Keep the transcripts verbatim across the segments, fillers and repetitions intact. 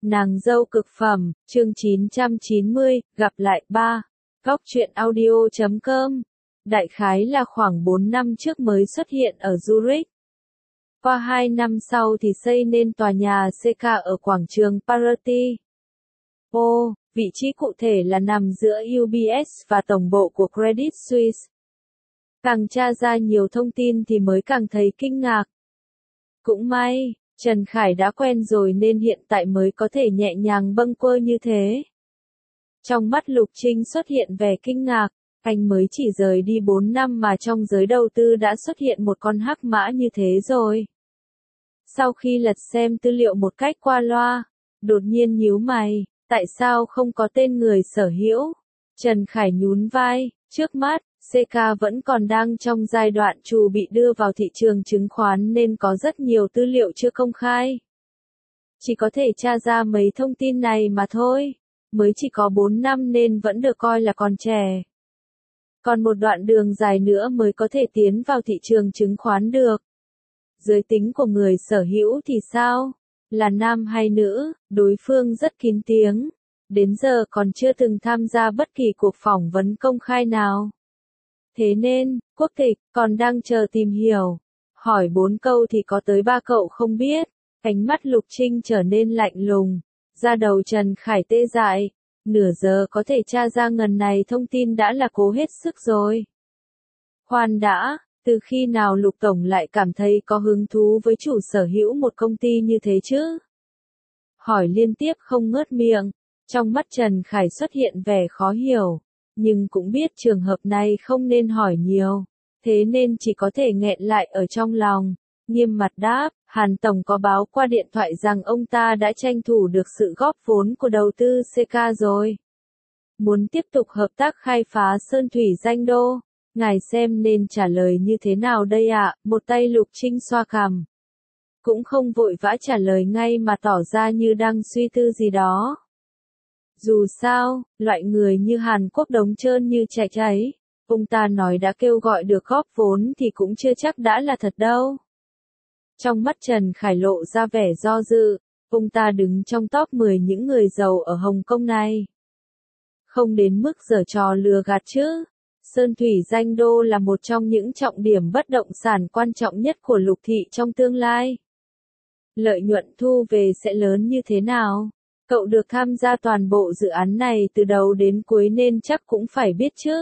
Nàng dâu cực phẩm, chương chín trăm chín mươi, gặp lại ba. Góc truyện audio chấm com. Đại khái là khoảng bốn năm trước mới xuất hiện ở Zurich. Qua hai năm sau thì xây nên tòa nhà xê ca ở quảng trường Paraty. Ô, vị trí cụ thể là nằm giữa u bê ét và tổng bộ của Credit Suisse. Càng tra ra nhiều thông tin thì mới càng thấy kinh ngạc. Cũng may, Trần Khải đã quen rồi nên hiện tại mới có thể nhẹ nhàng bâng quơ như thế. Trong mắt Lục Trinh xuất hiện vẻ kinh ngạc, anh mới chỉ rời đi bốn năm mà trong giới đầu tư đã xuất hiện một con hắc mã như thế rồi. Sau khi lật xem tư liệu một cách qua loa, đột nhiên nhíu mày, tại sao không có tên người sở hữu? Trần Khải nhún vai, trước mắt, xê ca vẫn còn đang trong giai đoạn chuẩn bị đưa vào thị trường chứng khoán nên có rất nhiều tư liệu chưa công khai. Chỉ có thể tra ra mấy thông tin này mà thôi, mới chỉ có bốn năm nên vẫn được coi là còn trẻ. Còn một đoạn đường dài nữa mới có thể tiến vào thị trường chứng khoán được. Giới tính của người sở hữu thì sao? Là nam hay nữ? Đối phương rất kín tiếng. Đến giờ còn chưa từng tham gia bất kỳ cuộc phỏng vấn công khai nào. Thế nên, quốc tịch, còn đang chờ tìm hiểu. Hỏi bốn câu thì có tới ba cậu không biết. Ánh mắt Lục Trinh trở nên lạnh lùng. Da đầu Trần Khải tê dại. Nửa giờ có thể tra ra ngần này thông tin đã là cố hết sức rồi. Khoan đã, từ khi nào Lục Tổng lại cảm thấy có hứng thú với chủ sở hữu một công ty như thế chứ? Hỏi liên tiếp không ngớt miệng. Trong mắt Trần Khải xuất hiện vẻ khó hiểu. Nhưng cũng biết trường hợp này không nên hỏi nhiều. Thế nên chỉ có thể nghẹn lại ở trong lòng. Nghiêm mặt đáp, Hàn Tổng có báo qua điện thoại rằng ông ta đã tranh thủ được sự góp vốn của đầu tư xê ca rồi. Muốn tiếp tục hợp tác khai phá sơn thủy danh đô. Ngài xem nên trả lời như thế nào đây ạ? Một tay Lục Trinh xoa cằm. Cũng không vội vã trả lời ngay mà tỏ ra như đang suy tư gì đó. Dù sao, loại người như Hàn Quốc Đống trơn như chạy cháy, ông ta nói đã kêu gọi được góp vốn thì cũng chưa chắc đã là thật đâu. Trong mắt Trần Khải lộ ra vẻ do dự, ông ta đứng trong top mười những người giàu ở Hồng Kông này. Không đến mức giở trò lừa gạt chứ. Sơn thủy danh đô là một trong những trọng điểm bất động sản quan trọng nhất của Lục thị trong tương lai. Lợi nhuận thu về sẽ lớn như thế nào? Cậu được tham gia toàn bộ dự án này từ đầu đến cuối nên chắc cũng phải biết chứ.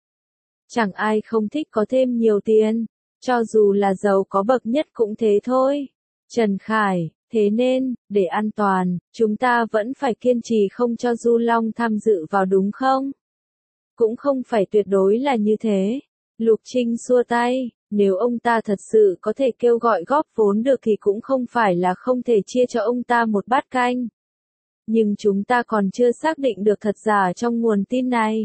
Chẳng ai không thích có thêm nhiều tiền, cho dù là giàu có bậc nhất cũng thế thôi. Trần Khải, thế nên, để an toàn, chúng ta vẫn phải kiên trì không cho Du Long tham dự vào đúng không? Cũng không phải tuyệt đối là như thế. Lục Trinh xua tay, nếu ông ta thật sự có thể kêu gọi góp vốn được thì cũng không phải là không thể chia cho ông ta một bát canh. Nhưng chúng ta còn chưa xác định được thật giả trong nguồn tin này.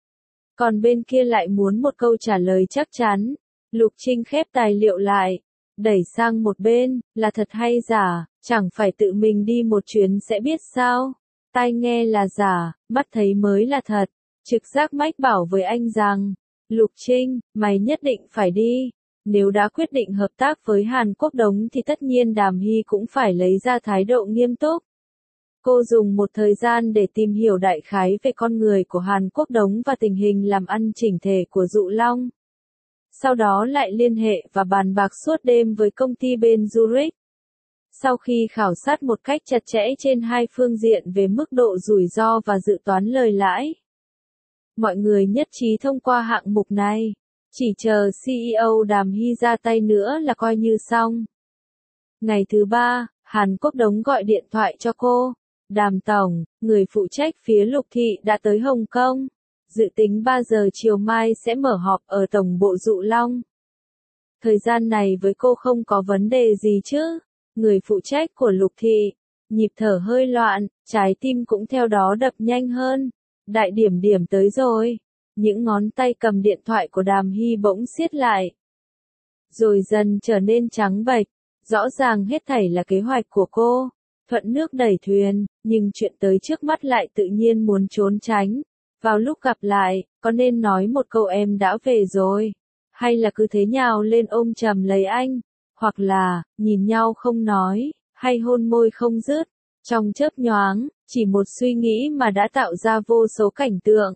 Còn bên kia lại muốn một câu trả lời chắc chắn. Lục Trinh khép tài liệu lại, đẩy sang một bên, là thật hay giả, chẳng phải tự mình đi một chuyến sẽ biết sao. Tai nghe là giả, mắt thấy mới là thật. Trực giác mách bảo với anh rằng, Lục Trinh, mày nhất định phải đi. Nếu đã quyết định hợp tác với Hàn Quốc Đống thì tất nhiên Đàm Hy cũng phải lấy ra thái độ nghiêm túc. Cô dùng một thời gian để tìm hiểu đại khái về con người của Hàn Quốc Đống và tình hình làm ăn chỉnh thể của Dụ Long. Sau đó lại liên hệ và bàn bạc suốt đêm với công ty bên Zurich. Sau khi khảo sát một cách chặt chẽ trên hai phương diện về mức độ rủi ro và dự toán lời lãi, mọi người nhất trí thông qua hạng mục này. Chỉ chờ xê e ô Đàm Hy ra tay nữa là coi như xong. Ngày thứ ba, Hàn Quốc Đống gọi điện thoại cho cô. Đàm Tổng, người phụ trách phía Lục thị đã tới Hồng Kông. Dự tính ba giờ chiều mai sẽ mở họp ở tổng bộ Dụ Long. Thời gian này với cô không có vấn đề gì chứ? Người phụ trách của Lục thị, nhịp thở hơi loạn, trái tim cũng theo đó đập nhanh hơn. Đại điểm điểm tới rồi. Những ngón tay cầm điện thoại của Đàm Hy bỗng siết lại. Rồi dần trở nên trắng bệch. Rõ ràng hết thảy là kế hoạch của cô. Thuận nước đẩy thuyền, nhưng chuyện tới trước mắt lại tự nhiên muốn trốn tránh. Vào lúc gặp lại, có nên nói một câu em đã về rồi? Hay là cứ thế nhào lên ôm chầm lấy anh? Hoặc là, nhìn nhau không nói, hay hôn môi không dứt? Trong chớp nhoáng, chỉ một suy nghĩ mà đã tạo ra vô số cảnh tượng.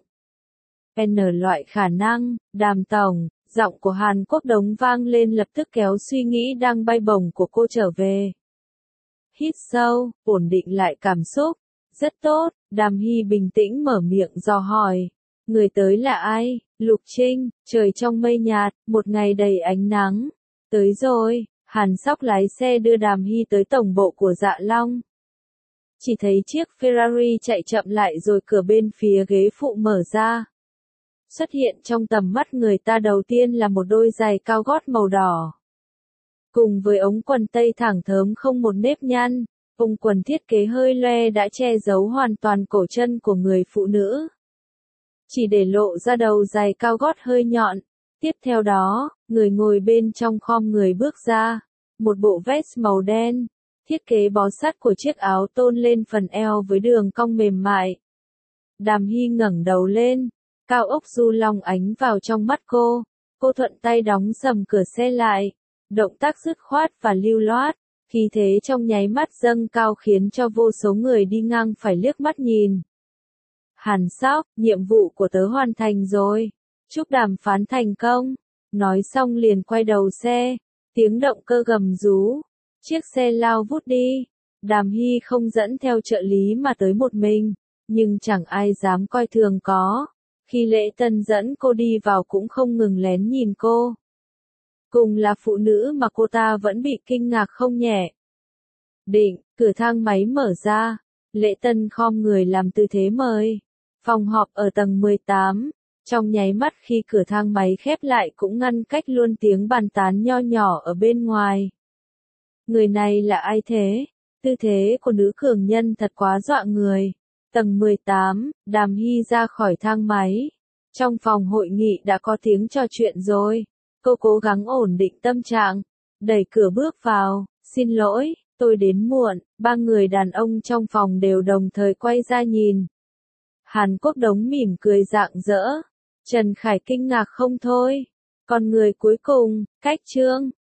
N loại khả năng, Đàm tổng, giọng của Hàn Quốc Đống vang lên lập tức kéo suy nghĩ đang bay bổng của cô trở về. Hít sâu, ổn định lại cảm xúc. Rất tốt, Đàm Hy bình tĩnh mở miệng dò hỏi. Người tới là ai? Lục Trinh, trời trong mây nhạt, một ngày đầy ánh nắng. Tới rồi, Hàn Sóc lái xe đưa Đàm Hy tới tổng bộ của Dạ Long. Chỉ thấy chiếc Ferrari chạy chậm lại rồi cửa bên phía ghế phụ mở ra. Xuất hiện trong tầm mắt người ta đầu tiên là một đôi giày cao gót màu đỏ. Cùng với ống quần tây thẳng thớm không một nếp nhăn, ống quần thiết kế hơi loe đã che giấu hoàn toàn cổ chân của người phụ nữ. Chỉ để lộ ra đầu giày cao gót hơi nhọn. Tiếp theo đó, người ngồi bên trong khom người bước ra. Một bộ vest màu đen. Thiết kế bó sát của chiếc áo tôn lên phần eo với đường cong mềm mại. Đàm Hy ngẩng đầu lên. Cao ốc Du Long ánh vào trong mắt cô. Cô thuận tay đóng sầm cửa xe lại. Động tác dứt khoát và lưu loát. Khí thế trong nháy mắt dâng cao khiến cho vô số người đi ngang phải liếc mắt nhìn. Hàn Sóc, nhiệm vụ của tớ hoàn thành rồi. Chúc đàm phán thành công. Nói xong liền quay đầu xe. Tiếng động cơ gầm rú. Chiếc xe lao vút đi. Đàm Hy không dẫn theo trợ lý mà tới một mình. Nhưng chẳng ai dám coi thường có. Khi Lễ Tân dẫn cô đi vào cũng không ngừng lén nhìn cô. Cùng là phụ nữ mà cô ta vẫn bị kinh ngạc không nhẹ. Định, cửa thang máy mở ra. Lễ Tân khom người làm tư thế mời. Phòng họp ở tầng mười tám. Trong nháy mắt khi cửa thang máy khép lại cũng ngăn cách luôn tiếng bàn tán nho nhỏ ở bên ngoài. Người này là ai thế? Tư thế của nữ cường nhân thật quá dọa người. Tầng mười tám, Đàm Hy ra khỏi thang máy. Trong phòng hội nghị đã có tiếng trò chuyện rồi. Cô cố gắng ổn định tâm trạng. Đẩy cửa bước vào. Xin lỗi, tôi đến muộn. Ba người đàn ông trong phòng đều đồng thời quay ra nhìn. Hàn Quốc Đống mỉm cười rạng rỡ. Trần Khải kinh ngạc không thôi. Còn người cuối cùng, Cách Trương.